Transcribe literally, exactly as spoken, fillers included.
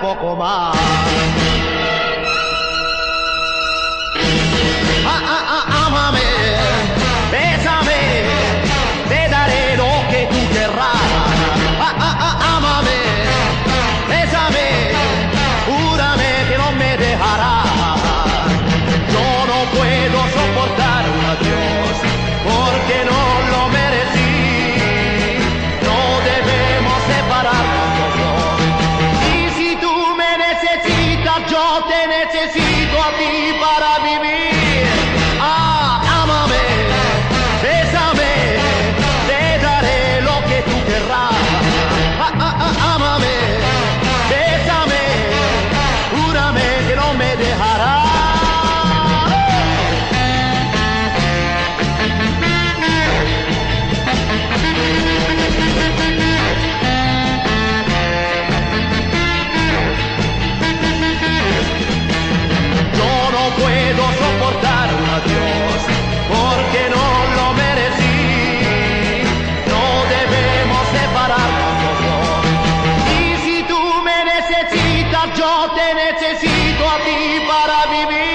poco más. Ah, ah, ah, ámame, bésame, te daré lo que tú querrás. Ah, ah, ah, ámame, bésame, júrame que no me dejarás. Yo no puedo soportar un adiós porque no lo merecí. No debemos separarnos los dos. Y si tú me necesitas, yo te necesito a ti para vivir. Ah, ámame, bésame, te daré lo que tú querrás. Ah, ah, ah, ámame, bésame, júrame que no me dejarás. Puedo soportar un adiós porque no lo merecí. No debemos separarnos los dos. Y si tú me necesitas, yo te necesito a ti para vivir.